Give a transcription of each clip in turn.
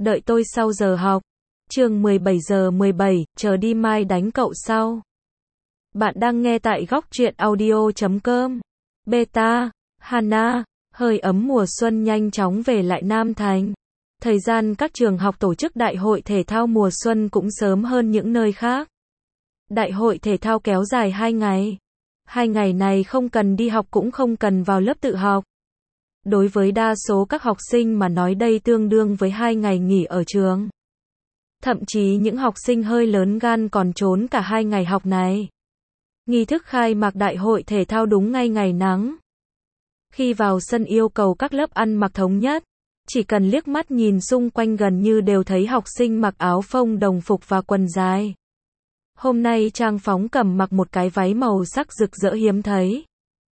đợi tôi sau giờ học. Chương 17:17, chờ đi mai đánh cậu sau. Bạn đang nghe tại góc truyện audio.com. Beta, Hana, hơi ấm mùa xuân nhanh chóng về lại Nam Thành. Thời gian các trường học tổ chức đại hội thể thao mùa xuân cũng sớm hơn những nơi khác. Đại hội thể thao kéo dài 2 ngày. 2 ngày này không cần đi học cũng không cần vào lớp tự học. Đối với đa số các học sinh mà nói đây tương đương với 2 ngày nghỉ ở trường. Thậm chí những học sinh hơi lớn gan còn trốn cả 2 ngày học này. Nghi thức khai mạc đại hội thể thao đúng ngay ngày nắng. Khi vào sân yêu cầu các lớp ăn mặc thống nhất. Chỉ cần liếc mắt nhìn xung quanh gần như đều thấy học sinh mặc áo phông đồng phục và quần dài. Hôm nay Trang Phóng Cầm mặc một cái váy màu sắc rực rỡ hiếm thấy.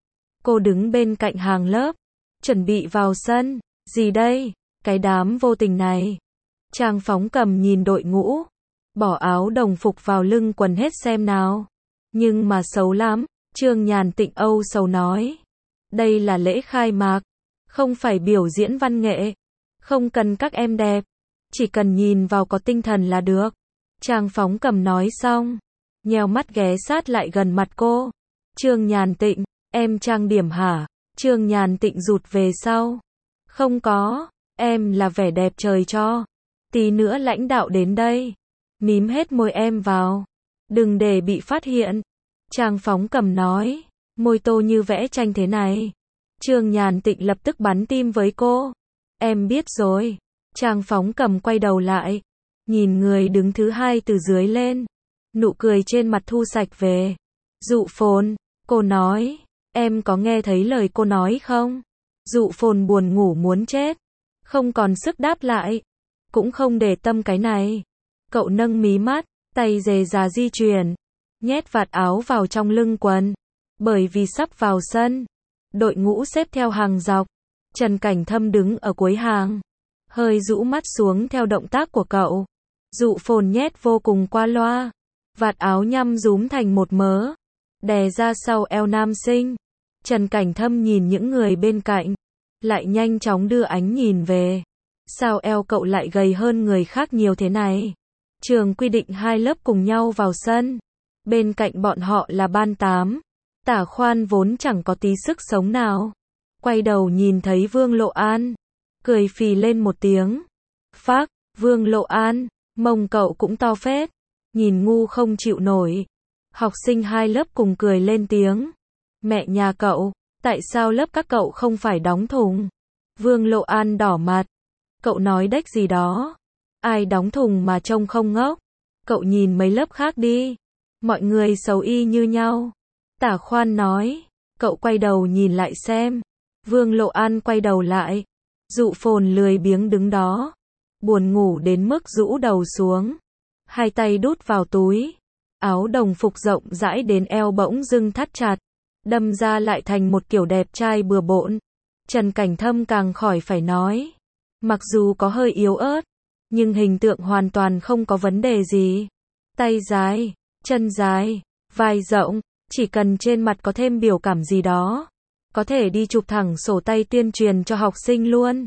Cô đứng bên cạnh hàng lớp, chuẩn bị vào sân. Gì đây? Cái đám vô tình này. Trang Phóng Cầm nhìn đội ngũ, bỏ áo đồng phục vào lưng quần hết xem nào. Nhưng mà xấu lắm, Trương Nhàn Tịnh âu sầu nói. Đây là lễ khai mạc, không phải biểu diễn văn nghệ. Không cần các em đẹp, chỉ cần nhìn vào có tinh thần là được. Trang Phóng Cầm nói xong, nheo mắt ghé sát lại gần mặt cô. Trương Nhàn Tịnh, em trang điểm hả? Trương Nhàn Tịnh rụt về sau. Không có, em là vẻ đẹp trời cho. Tí nữa lãnh đạo đến đây. Mím hết môi em vào. Đừng để bị phát hiện. Trang Phóng Cầm nói, môi tô như vẽ tranh thế này. Trương Nhàn Tịnh lập tức bắn tim với cô. Em biết rồi. Trang Phóng Cầm quay đầu lại. Nhìn người đứng thứ hai từ dưới lên. Nụ cười trên mặt thu sạch về. Dụ Phồn, cô nói. Em có nghe thấy lời cô nói không? Dụ Phồn buồn ngủ muốn chết. Không còn sức đáp lại. Cũng không để tâm cái này. Cậu nâng mí mắt, tay dề già di chuyển. Nhét vạt áo vào trong lưng quần. Bởi vì sắp vào sân. Đội ngũ xếp theo hàng dọc. Trần Cảnh Thâm đứng ở cuối hàng. Hơi rũ mắt xuống theo động tác của cậu. Dụ Phồn nhét vô cùng qua loa. Vạt áo nhăm rúm thành một mớ. Đè ra sau eo nam sinh. Trần Cảnh Thâm nhìn những người bên cạnh. Lại nhanh chóng đưa ánh nhìn về. Sao eo cậu lại gầy hơn người khác nhiều thế này? Trường quy định 2 lớp cùng nhau vào sân. Bên cạnh bọn họ là ban 8. Tả Khoan vốn chẳng có tí sức sống nào. Quay đầu nhìn thấy Vương Lộ An. Cười phì lên một tiếng. Phác, Vương Lộ An, mông cậu cũng to phết. Nhìn ngu không chịu nổi. Học sinh 2 lớp cùng cười lên tiếng. Mẹ nhà cậu, tại sao lớp các cậu không phải đóng thùng? Vương Lộ An đỏ mặt. Cậu nói đếch gì đó? Ai đóng thùng mà trông không ngốc? Cậu nhìn mấy lớp khác đi. Mọi người xấu y như nhau. Tả Khoan nói. Cậu quay đầu nhìn lại xem. Vương Lộ An quay đầu lại. Dụ Phồn lười biếng đứng đó. Buồn ngủ đến mức rũ đầu xuống. Hai tay đút vào túi. Áo đồng phục rộng rãi đến eo bỗng dưng thắt chặt. Đâm ra lại thành một kiểu đẹp trai bừa bộn. Trần Cảnh Thâm càng khỏi phải nói. Mặc dù có hơi yếu ớt. Nhưng hình tượng hoàn toàn không có vấn đề gì. Tay dài, chân dài, vai rộng. Chỉ cần trên mặt có thêm biểu cảm gì đó. Có thể đi chụp thẳng sổ tay tuyên truyền cho học sinh luôn.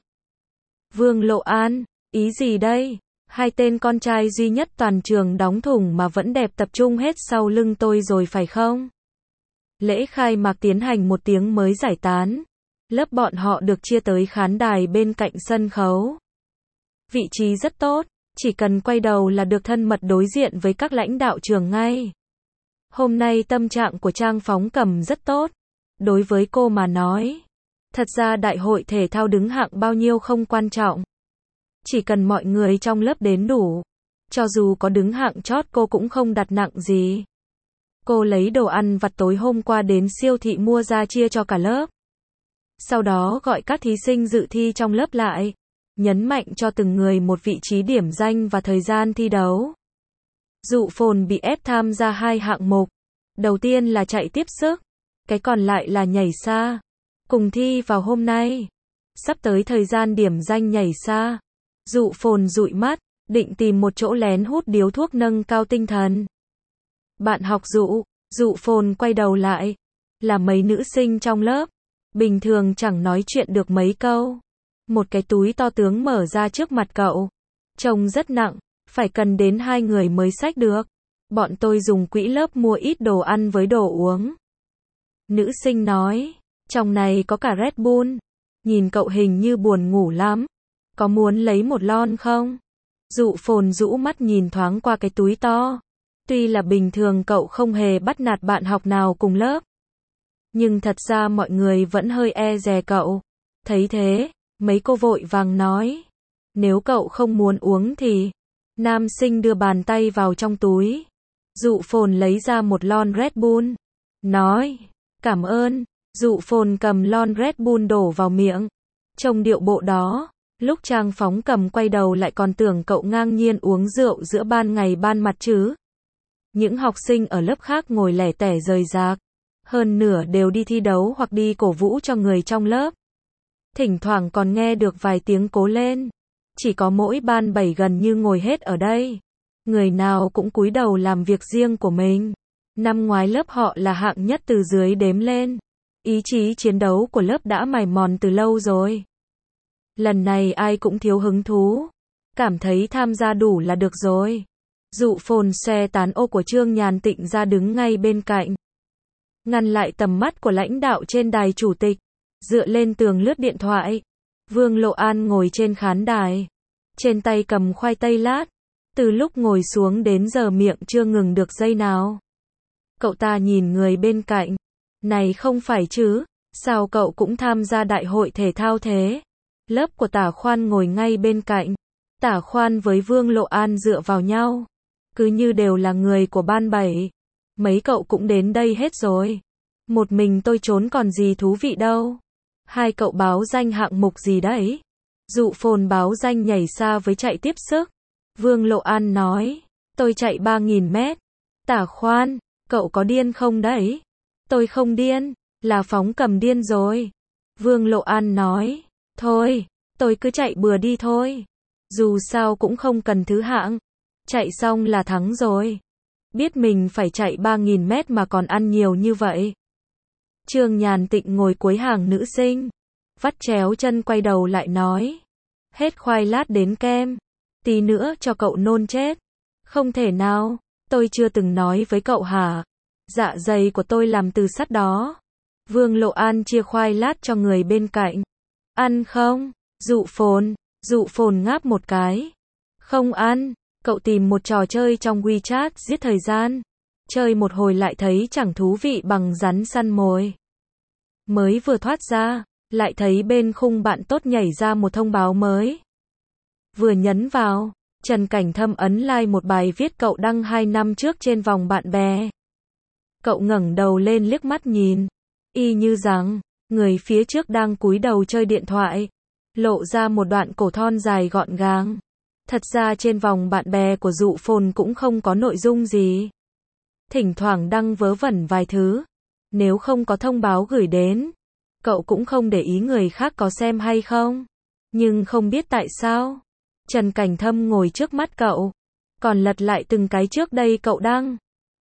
Vương Lộ An, ý gì đây? 2 tên con trai duy nhất toàn trường đóng thùng mà vẫn đẹp tập trung hết sau lưng tôi rồi phải không? Lễ khai mạc tiến hành 1 tiếng mới giải tán. Lớp bọn họ được chia tới khán đài bên cạnh sân khấu. Vị trí rất tốt, chỉ cần quay đầu là được thân mật đối diện với các lãnh đạo trường ngay. Hôm nay tâm trạng của Trang Phóng Cầm rất tốt. Đối với cô mà nói, thật ra đại hội thể thao đứng hạng bao nhiêu không quan trọng. Chỉ cần mọi người trong lớp đến đủ. Cho dù có đứng hạng chót cô cũng không đặt nặng gì. Cô lấy đồ ăn vặt tối hôm qua đến siêu thị mua ra chia cho cả lớp. Sau đó gọi các thí sinh dự thi trong lớp lại. Nhấn mạnh cho từng người một vị trí điểm danh và thời gian thi đấu. Dụ Phồn bị ép tham gia 2 hạng mục. Đầu tiên là chạy tiếp sức. Cái còn lại là nhảy xa. Cùng thi vào hôm nay. Sắp tới thời gian điểm danh nhảy xa. Dụ Phồn dụi mắt, định tìm một chỗ lén hút điếu thuốc nâng cao tinh thần. Bạn học Dụ Phồn quay đầu lại. Là mấy nữ sinh trong lớp. Bình thường chẳng nói chuyện được mấy câu. Một cái túi to tướng mở ra trước mặt cậu. Trông rất nặng, phải cần đến 2 người mới xách được. Bọn tôi dùng quỹ lớp mua ít đồ ăn với đồ uống. Nữ sinh nói, trong này có cả Red Bull. Nhìn cậu hình như buồn ngủ lắm. Có muốn lấy một lon không? Dụ Phồn rũ mắt nhìn thoáng qua cái túi to. Tuy là bình thường cậu không hề bắt nạt bạn học nào cùng lớp. Nhưng thật ra mọi người vẫn hơi e dè cậu. Thấy thế, mấy cô vội vàng nói. Nếu cậu không muốn uống thì... Nam sinh đưa bàn tay vào trong túi. Dụ Phồn lấy ra một lon Red Bull. Nói, cảm ơn. Dụ Phồn cầm lon Red Bull đổ vào miệng. Trông điệu bộ đó. Lúc Trang Phóng Cầm quay đầu lại còn tưởng cậu ngang nhiên uống rượu giữa ban ngày ban mặt chứ. Những học sinh ở lớp khác ngồi lẻ tẻ rời rạc. Hơn nửa đều đi thi đấu hoặc đi cổ vũ cho người trong lớp. Thỉnh thoảng còn nghe được vài tiếng cố lên. Chỉ có mỗi ban 7 gần như ngồi hết ở đây. Người nào cũng cúi đầu làm việc riêng của mình. Năm ngoái lớp họ là hạng nhất từ dưới đếm lên. Ý chí chiến đấu của lớp đã mài mòn từ lâu rồi. Lần này ai cũng thiếu hứng thú. Cảm thấy tham gia đủ là được rồi. Dụ Phồn xe tán ô của Trương Nhàn Tịnh ra đứng ngay bên cạnh. Ngăn lại tầm mắt của lãnh đạo trên đài chủ tịch. Dựa lên tường lướt điện thoại. Vương Lộ An ngồi trên khán đài. Trên tay cầm khoai tây lát. Từ lúc ngồi xuống đến giờ miệng chưa ngừng được giây nào. Cậu ta nhìn người bên cạnh. Này không phải chứ, sao cậu cũng tham gia đại hội thể thao thế? Lớp của Tả Khoan ngồi ngay bên cạnh. Tả Khoan với Vương Lộ An dựa vào nhau. Cứ như đều là người của ban 7. Mấy cậu cũng đến đây hết rồi. Một mình tôi trốn còn gì thú vị đâu. Hai cậu báo danh hạng mục gì đấy? Dụ Phồn báo danh nhảy xa với chạy tiếp sức. Vương Lộ An nói, tôi chạy 3.000 mét. Tả Khoan, cậu có điên không đấy? Tôi không điên, là Phóng Cầm điên rồi. Vương Lộ An nói, thôi, tôi cứ chạy bừa đi thôi. Dù sao cũng không cần thứ hạng. Chạy xong là thắng rồi. Biết mình phải chạy 3.000 mét mà còn ăn nhiều như vậy. Trương Nhàn Tịnh ngồi cuối hàng nữ sinh. Vắt chéo chân quay đầu lại nói. Hết khoai lát đến kem. Tí nữa cho cậu nôn chết. Không thể nào, tôi chưa từng nói với cậu hả? Dạ dày của tôi làm từ sắt đó. Vương Lộ An chia khoai lát cho người bên cạnh. Ăn không? Dụ Phồn ngáp một cái. Không ăn. Cậu tìm một trò chơi trong WeChat giết thời gian. Chơi một hồi lại thấy chẳng thú vị bằng rắn săn mồi. Mới vừa thoát ra, lại thấy bên khung bạn tốt nhảy ra một thông báo mới. Vừa nhấn vào, Trần Cảnh Thâm ấn like một bài viết cậu đăng 2 năm trước trên vòng bạn bè. Cậu ngẩng đầu lên liếc mắt nhìn. Y như rằng, người phía trước đang cúi đầu chơi điện thoại. Lộ ra một đoạn cổ thon dài gọn gàng. Thật ra trên vòng bạn bè của Dụ Phồn cũng không có nội dung gì. Thỉnh thoảng đăng vớ vẩn vài thứ. Nếu không có thông báo gửi đến, cậu cũng không để ý người khác có xem hay không. Nhưng không biết tại sao, Trần Cảnh Thâm ngồi trước mắt cậu, còn lật lại từng cái trước đây cậu đăng.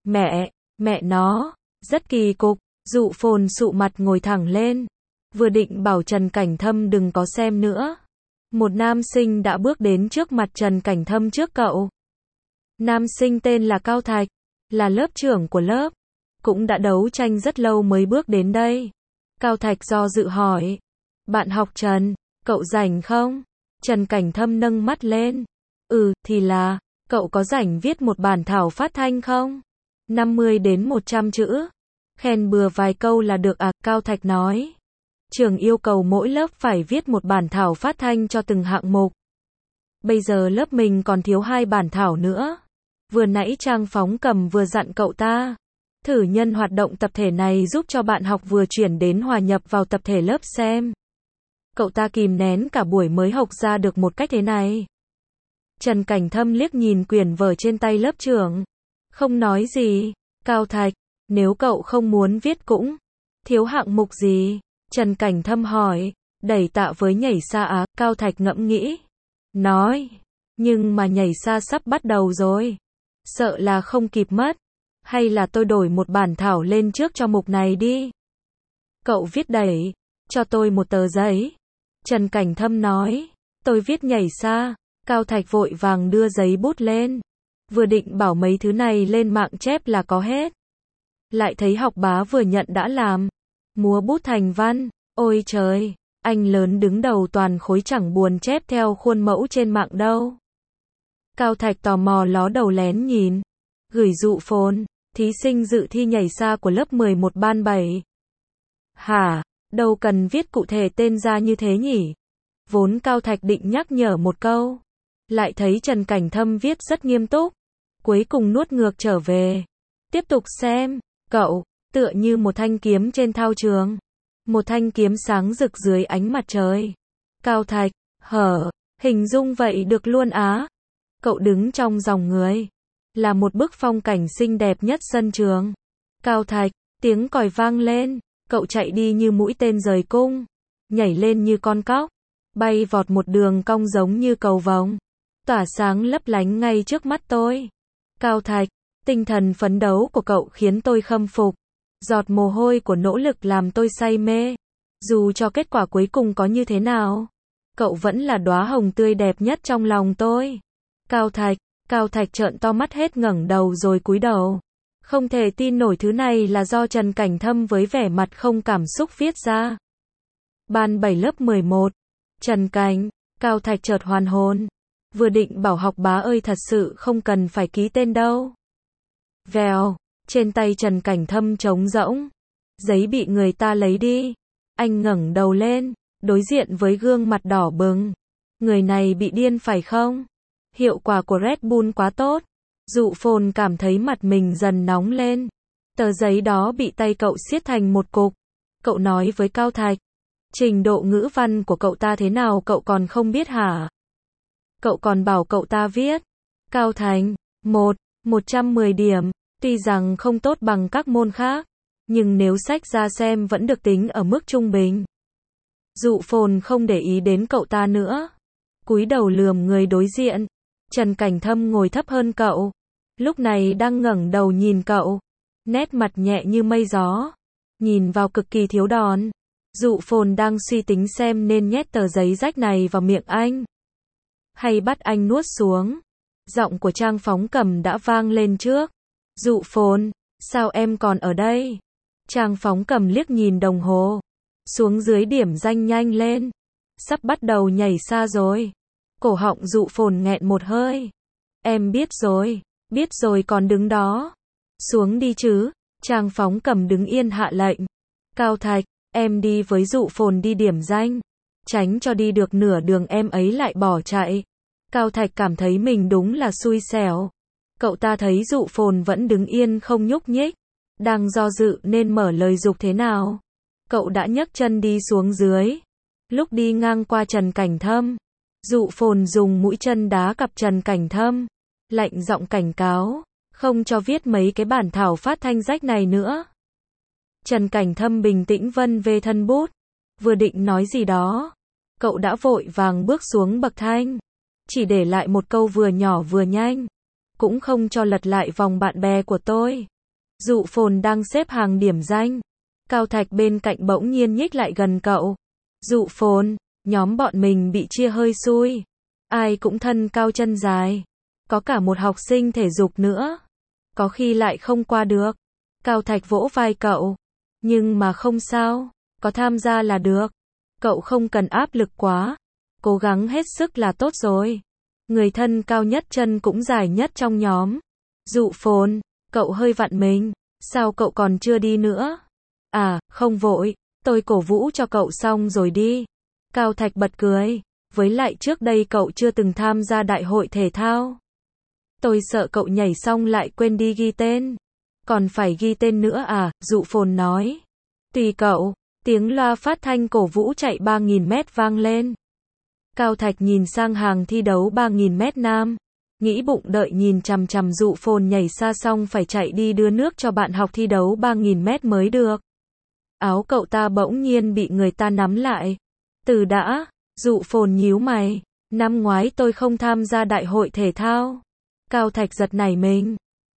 Mẹ nó, rất kỳ cục. Dụ Phồn sụ mặt ngồi thẳng lên. Vừa định bảo Trần Cảnh Thâm đừng có xem nữa. Một nam sinh đã bước đến trước mặt Trần Cảnh Thâm trước cậu. Nam sinh tên là Cao Thạch, là lớp trưởng của lớp. Cũng đã đấu tranh rất lâu mới bước đến đây. Cao Thạch do dự hỏi. Bạn học Trần, cậu rảnh không? Trần Cảnh Thâm nâng mắt lên. Thì là, cậu có rảnh viết một bản thảo phát thanh không? 50 đến 100 chữ. Khen bừa vài câu là được à? Cao Thạch nói. Trường yêu cầu mỗi lớp phải viết một bản thảo phát thanh cho từng hạng mục. Bây giờ lớp mình còn thiếu 2 bản thảo nữa. Vừa nãy Trang Phóng Cầm vừa dặn cậu ta. Thử nhân hoạt động tập thể này giúp cho bạn học vừa chuyển đến hòa nhập vào tập thể lớp xem. Cậu ta kìm nén cả buổi mới học ra được một cách thế này. Trần Cảnh Thâm liếc nhìn quyển vở trên tay lớp trưởng. Không nói gì. Cao Thạch, nếu cậu không muốn viết cũng thiếu hạng mục gì? Trần Cảnh Thâm hỏi. Đẩy tạ với nhảy xa á? Cao Thạch ngẫm nghĩ. Nói. Nhưng mà nhảy xa sắp bắt đầu rồi. Sợ là không kịp mất. Hay là tôi đổi một bản thảo lên trước cho mục này đi. Cậu viết đẩy. Cho tôi một tờ giấy. Trần Cảnh Thâm nói. Tôi viết nhảy xa. Cao Thạch vội vàng đưa giấy bút lên. Vừa định bảo mấy thứ này lên mạng chép là có hết. Lại thấy học bá vừa nhận đã làm. Múa bút thành văn. Ôi trời, anh lớn đứng đầu toàn khối chẳng buồn chép theo khuôn mẫu trên mạng đâu. Cao Thạch tò mò ló đầu lén nhìn. Gửi dụ phồn, thí sinh dự thi nhảy xa của lớp 11 ban 7. Hả, đâu cần viết cụ thể tên ra như thế nhỉ? Vốn Cao Thạch định nhắc nhở một câu. Lại thấy Trần Cảnh Thâm viết rất nghiêm túc. Cuối cùng nuốt ngược trở về. Tiếp tục xem, cậu, tựa như một thanh kiếm trên thao trường. Một thanh kiếm sáng rực dưới ánh mặt trời. Cao Thạch, hình dung vậy được luôn á. Cậu đứng trong dòng người. Là một bức phong cảnh xinh đẹp nhất sân trường. Cao Thạch, tiếng còi vang lên. Cậu chạy đi như mũi tên rời cung. Nhảy lên như con cóc. Bay vọt một đường cong giống như cầu vồng. Tỏa sáng lấp lánh ngay trước mắt tôi. Cao Thạch, tinh thần phấn đấu của cậu khiến tôi khâm phục. Giọt mồ hôi của nỗ lực làm tôi say mê. Dù cho kết quả cuối cùng có như thế nào, cậu vẫn là đóa hồng tươi đẹp nhất trong lòng tôi. Cao Thạch trợn to mắt hết ngẩng đầu rồi cúi đầu. Không thể tin nổi thứ này là do Trần Cảnh Thâm với vẻ mặt không cảm xúc viết ra. Ban 7 lớp 11. Trần Cảnh, Cao Thạch chợt hoàn hồn. Vừa định bảo học bá ơi thật sự không cần phải ký tên đâu. Vèo, trên tay Trần Cảnh Thâm trống rỗng. Giấy bị người ta lấy đi. Anh ngẩng đầu lên, đối diện với gương mặt đỏ bừng. Người này bị điên phải không? Hiệu quả của Red Bull quá tốt. Dụ phồn cảm thấy mặt mình dần nóng lên. Tờ giấy đó bị tay cậu siết thành một cục. Cậu nói với Cao Thạch. Trình độ ngữ văn của cậu ta thế nào cậu còn không biết hả? Cậu còn bảo cậu ta viết. Cao Thành, 110 điểm. Tuy rằng không tốt bằng các môn khác. Nhưng nếu sách ra xem vẫn được tính ở mức trung bình. Dụ phồn không để ý đến cậu ta nữa. Cúi đầu lườm người đối diện. Trần Cảnh Thâm ngồi thấp hơn cậu. Lúc này đang ngẩng đầu nhìn cậu. Nét mặt nhẹ như mây gió. Nhìn vào cực kỳ thiếu đòn. Dụ phồn đang suy tính xem nên nhét tờ giấy rách này vào miệng anh. Hay bắt anh nuốt xuống. Giọng của Trang Phóng Cầm đã vang lên trước. Dụ phồn, sao em còn ở đây? Trang Phóng Cầm liếc nhìn đồng hồ. Xuống dưới điểm danh nhanh lên. Sắp bắt đầu nhảy xa rồi. Cổ họng dụ phồn nghẹn một hơi. Em biết rồi còn đứng đó. Xuống đi chứ. Trang Phóng Cầm đứng yên hạ lệnh. Cao Thạch, em đi với dụ phồn đi điểm danh. Tránh cho đi được nửa đường em ấy lại bỏ chạy. Cao Thạch cảm thấy mình đúng là xui xẻo. Cậu ta thấy dụ phồn vẫn đứng yên không nhúc nhích. Đang do dự nên mở lời giục thế nào. Cậu đã nhấc chân đi xuống dưới. Lúc đi ngang qua Trần Cảnh Thâm. Dụ phồn dùng mũi chân đá cặp Trần Cảnh Thâm. Lạnh giọng cảnh cáo. Không cho viết mấy cái bản thảo phát thanh rách này nữa. Trần Cảnh Thâm bình tĩnh vân về thân bút. Vừa định nói gì đó. Cậu đã vội vàng bước xuống bậc thang. Chỉ để lại một câu vừa nhỏ vừa nhanh. Cũng không cho lật lại vòng bạn bè của tôi. Dụ phồn đang xếp hàng điểm danh. Cao Thạch bên cạnh bỗng nhiên nhích lại gần cậu. Dụ phồn, nhóm bọn mình bị chia hơi xui. Ai cũng thân cao chân dài. Có cả một học sinh thể dục nữa. Có khi lại không qua được. Cao Thạch vỗ vai cậu. Nhưng mà không sao. Có tham gia là được. Cậu không cần áp lực quá. Cố gắng hết sức là tốt rồi. Người thân cao nhất chân cũng dài nhất trong nhóm. Dụ phồn, cậu hơi vặn mình. Sao cậu còn chưa đi nữa? À, không vội. Tôi cổ vũ cho cậu xong rồi đi. Cao Thạch bật cười. Với lại trước đây cậu chưa từng tham gia đại hội thể thao. Tôi sợ cậu nhảy xong lại quên đi ghi tên. Còn phải ghi tên nữa à? Dụ phồn nói. Tùy cậu. Tiếng loa phát thanh cổ vũ chạy 3.000 mét vang lên. Cao Thạch nhìn sang hàng thi đấu 3.000 mét nam. Nghĩ bụng đợi nhìn chằm chằm dụ phồn nhảy xa xong phải chạy đi đưa nước cho bạn học thi đấu 3.000 mét mới được. Áo cậu ta bỗng nhiên bị người ta nắm lại. Từ đã, dụ phồn nhíu mày. Năm ngoái tôi không tham gia đại hội thể thao. Cao Thạch giật nảy mình.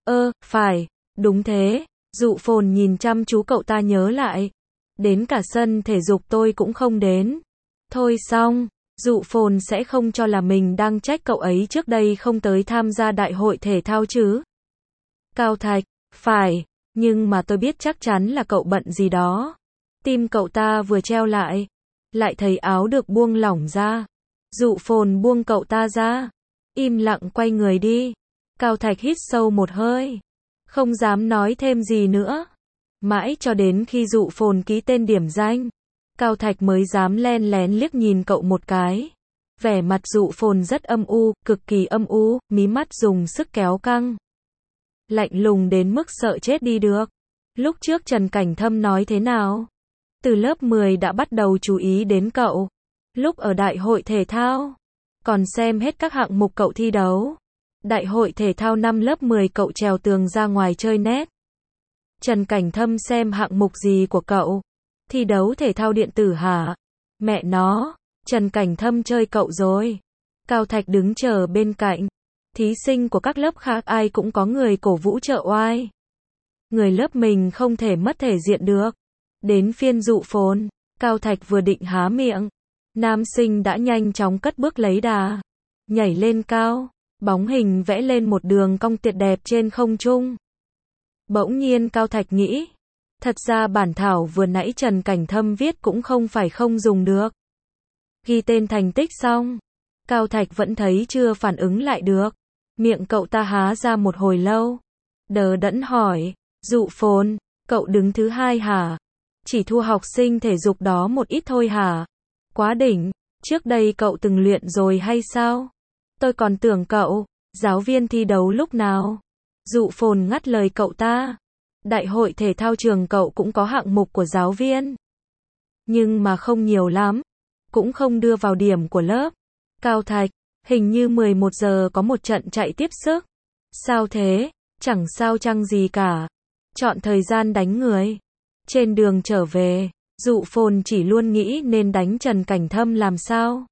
Phải, đúng thế. Dụ phồn nhìn chăm chú cậu ta nhớ lại. Đến cả sân thể dục tôi cũng không đến. Thôi xong, Dụ Phồn sẽ không cho là mình đang trách cậu ấy trước đây không tới tham gia đại hội thể thao chứ. Cao Thạch, phải, nhưng mà tôi biết chắc chắn là cậu bận gì đó. Tim cậu ta vừa treo lại thấy áo được buông lỏng ra. Dụ Phồn buông cậu ta ra, im lặng quay người đi. Cao Thạch hít sâu một hơi, không dám nói thêm gì nữa. Mãi cho đến khi Dụ Phồn ký tên điểm danh, Cao Thạch mới dám len lén liếc nhìn cậu một cái. Vẻ mặt Dụ Phồn rất âm u, cực kỳ âm u, mí mắt dùng sức kéo căng. Lạnh lùng đến mức sợ chết đi được. Lúc trước Trần Cảnh Thâm nói thế nào? Từ lớp 10 đã bắt đầu chú ý đến cậu. Lúc ở đại hội thể thao, còn xem hết các hạng mục cậu thi đấu. Đại hội thể thao năm lớp 10 cậu trèo tường ra ngoài chơi net. Trần Cảnh Thâm xem hạng mục gì của cậu? Thi đấu thể thao điện tử hả? Mẹ nó, Trần Cảnh Thâm chơi cậu rồi. Cao Thạch đứng chờ bên cạnh. Thí sinh của các lớp khác ai cũng có người cổ vũ trợ oai. Người lớp mình không thể mất thể diện được. Đến phiên Dụ Phồn, Cao Thạch vừa định há miệng, nam sinh đã nhanh chóng cất bước lấy đà, nhảy lên cao, bóng hình vẽ lên một đường cong tuyệt đẹp trên không trung. Bỗng nhiên Cao Thạch nghĩ, thật ra bản thảo vừa nãy Trần Cảnh Thâm viết cũng không phải không dùng được. Ghi tên thành tích xong, Cao Thạch vẫn thấy chưa phản ứng lại được. Miệng cậu ta há ra một hồi lâu, đờ đẫn hỏi, Dụ Phồn, cậu đứng thứ 2 hả? Chỉ thua học sinh thể dục đó một ít thôi hả? Quá đỉnh, trước đây cậu từng luyện rồi hay sao? Tôi còn tưởng cậu, giáo viên thi đấu lúc nào? Dụ Phồn ngắt lời cậu ta. Đại hội thể thao trường cậu cũng có hạng mục của giáo viên. Nhưng mà không nhiều lắm, cũng không đưa vào điểm của lớp. Cao Thạch, hình như 11 giờ có một trận chạy tiếp sức. Sao thế? Chẳng sao chăng gì cả. Chọn thời gian đánh người. Trên đường trở về, Dụ Phồn chỉ luôn nghĩ nên đánh Trần Cảnh Thâm làm sao.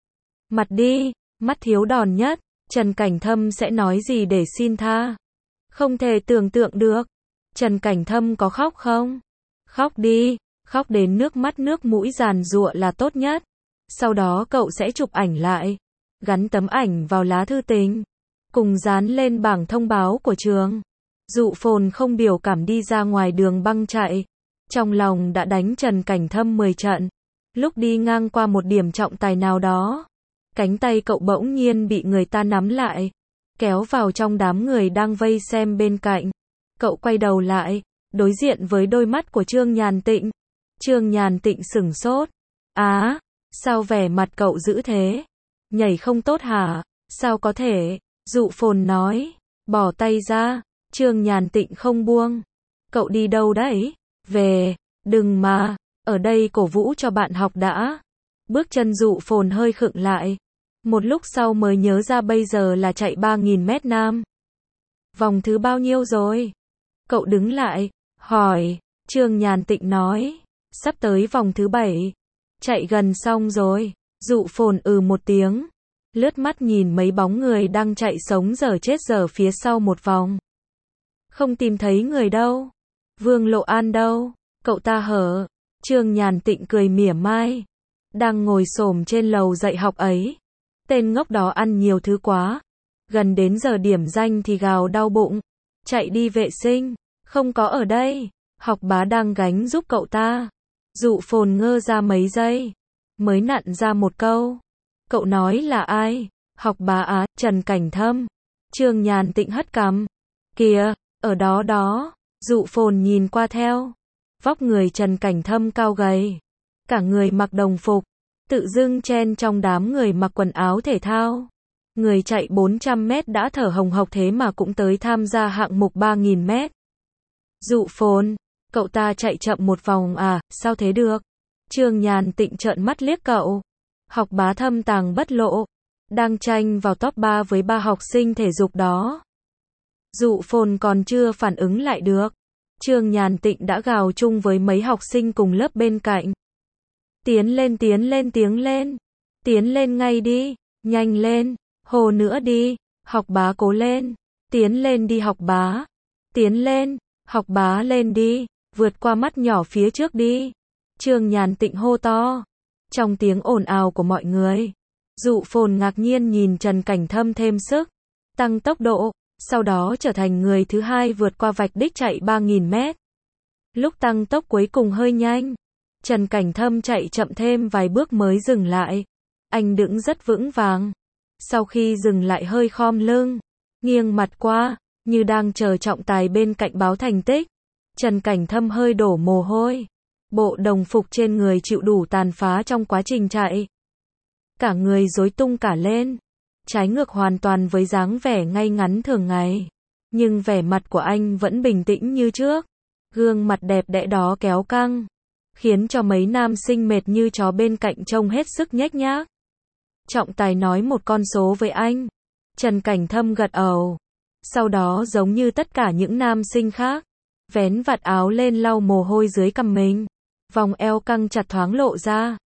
Mặt đi, mắt thiếu đòn nhất, Trần Cảnh Thâm sẽ nói gì để xin tha. Không thể tưởng tượng được. Trần Cảnh Thâm có khóc không? Khóc đi, khóc đến nước mắt nước mũi giàn giụa là tốt nhất. Sau đó cậu sẽ chụp ảnh lại, gắn tấm ảnh vào lá thư tình, cùng dán lên bảng thông báo của trường. Dụ Phồn không biểu cảm đi ra ngoài đường băng chạy. Trong lòng đã đánh Trần Cảnh Thâm 10 trận. Lúc đi ngang qua một điểm trọng tài nào đó, cánh tay cậu bỗng nhiên bị người ta nắm lại, kéo vào trong đám người đang vây xem bên cạnh. Cậu quay đầu lại, đối diện với đôi mắt của Trương Nhàn Tịnh. Trương Nhàn Tịnh sửng sốt. Á, sao vẻ mặt cậu dữ thế? Nhảy không tốt hả? Sao có thể? Dụ Phồn nói. Bỏ tay ra. Trương Nhàn Tịnh không buông. Cậu đi đâu đấy? Về, đừng mà, ở đây cổ vũ cho bạn học đã. Bước chân Dụ Phồn hơi khựng lại. Một lúc sau mới nhớ ra bây giờ là chạy 3.000 mét nam. Vòng thứ bao nhiêu rồi? Cậu đứng lại, hỏi. Trương Nhàn Tịnh nói, sắp tới vòng thứ 7. Chạy gần xong rồi. Dụ Phồn một tiếng. Lướt mắt nhìn mấy bóng người đang chạy sống dở chết dở phía sau một vòng. Không tìm thấy người đâu. Vương Lộ An đâu? Cậu ta hở. Trương Nhàn Tịnh cười mỉa mai. Đang ngồi xổm trên lầu dạy học ấy. Tên ngốc đó ăn nhiều thứ quá. Gần đến giờ điểm danh thì gào đau bụng. Chạy đi vệ sinh. Không có ở đây. Học bá đang gánh giúp cậu ta. Dụ Phồn ngơ ra mấy giây. Mới nặn ra một câu. Cậu nói là ai? Học bá á, Trần Cảnh Thâm. Trương Nhàn Tịnh hất cằm. Kìa, ở đó đó. Dụ Phồn nhìn qua theo. Vóc người Trần Cảnh Thâm cao gầy. Cả người mặc đồng phục. Tự dưng chen trong đám người mặc quần áo thể thao. Người chạy 400 mét đã thở hồng hộc thế mà cũng tới tham gia hạng mục 3.000 mét. Dụ Phồn, cậu ta chạy chậm một vòng à, sao thế được? Trương Nhàn Tịnh trợn mắt liếc cậu. Học bá thâm tàng bất lộ. Đang tranh vào top 3 với 3 học sinh thể dục đó. Dụ Phồn còn chưa phản ứng lại được. Trương Nhàn Tịnh đã gào chung với mấy học sinh cùng lớp bên cạnh. Tiến lên tiến lên tiến lên. Tiến lên ngay đi. Nhanh lên. Hồ nữa đi. Học bá cố lên. Tiến lên đi học bá. Tiến lên. Học bá lên đi. Vượt qua mắt nhỏ phía trước đi. Trương Nhàn Tịnh hô to. Trong tiếng ồn ào của mọi người. Dụ Phồn ngạc nhiên nhìn Trần Cảnh Thâm thêm sức, tăng tốc độ, sau đó trở thành người thứ hai vượt qua vạch đích chạy 3.000 mét. Lúc tăng tốc cuối cùng hơi nhanh, Trần Cảnh Thâm chạy chậm thêm vài bước mới dừng lại. Anh đứng rất vững vàng. Sau khi dừng lại hơi khom lưng, nghiêng mặt qua, như đang chờ trọng tài bên cạnh báo thành tích. Trần Cảnh Thâm hơi đổ mồ hôi. Bộ đồng phục trên người chịu đủ tàn phá trong quá trình chạy. Cả người rối tung cả lên. Trái ngược hoàn toàn với dáng vẻ ngay ngắn thường ngày. Nhưng vẻ mặt của anh vẫn bình tĩnh như trước. Gương mặt đẹp đẽ đó kéo căng, khiến cho mấy nam sinh mệt như chó bên cạnh trông hết sức nhếch nhác. Trọng tài nói một con số với anh. Trần Cảnh Thâm gật đầu. Sau đó giống như tất cả những nam sinh khác, vén vạt áo lên lau mồ hôi dưới cằm mình. Vòng eo căng chặt thoáng lộ ra.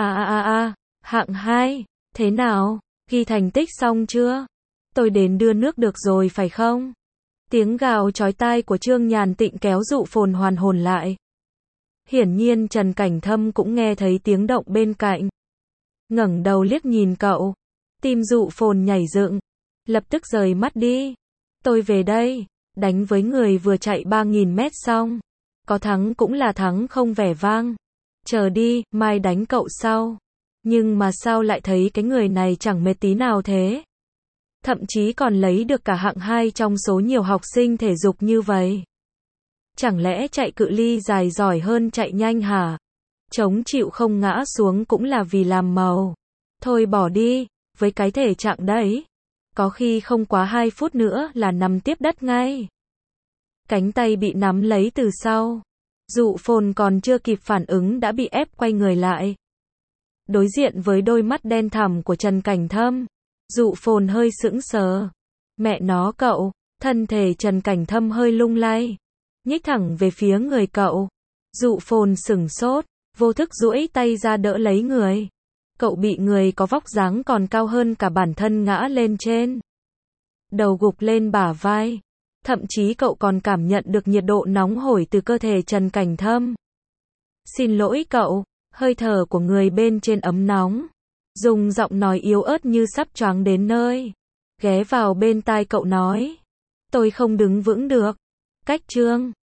Hạng 2, thế nào? Ghi thành tích xong chưa? Tôi đến đưa nước được rồi phải không? Tiếng gào chói tai của Trương Nhàn Tịnh kéo Dụ Phồn hoàn hồn lại. Hiển nhiên Trần Cảnh Thâm cũng nghe thấy tiếng động bên cạnh. Ngẩng đầu liếc nhìn cậu. Tim Dụ Phồn nhảy dựng. Lập tức rời mắt đi. Tôi về đây. Đánh với người vừa chạy 3.000 mét xong. Có thắng cũng là thắng không vẻ vang. Chờ đi, mai đánh cậu sau. Nhưng mà sao lại thấy cái người này chẳng mệt tí nào thế? Thậm chí còn lấy được cả hạng 2 trong số nhiều học sinh thể dục như vậy. Chẳng lẽ chạy cự ly dài giỏi hơn chạy nhanh hả? Chống chịu không ngã xuống cũng là vì làm màu. Thôi bỏ đi, với cái thể trạng đấy. Có khi không quá 2 phút nữa là nằm tiếp đất ngay. Cánh tay bị nắm lấy từ sau. Dụ Phồn còn chưa kịp phản ứng đã bị ép quay người lại. Đối diện với đôi mắt đen thẳm của Trần Cảnh Thâm, Dụ Phồn hơi sững sờ. Mẹ nó cậu, thân thể Trần Cảnh Thâm hơi lung lay, nhích thẳng về phía người cậu. Dụ Phồn sửng sốt, vô thức duỗi tay ra đỡ lấy người. Cậu bị người có vóc dáng còn cao hơn cả bản thân ngã lên trên. Đầu gục lên bả vai. Thậm chí cậu còn cảm nhận được nhiệt độ nóng hổi từ cơ thể Trần Cảnh Thâm. Xin lỗi cậu, hơi thở của người bên trên ấm nóng. Dùng giọng nói yếu ớt như sắp choáng đến nơi. Ghé vào bên tai cậu nói. Tôi không đứng vững được. Cách Trương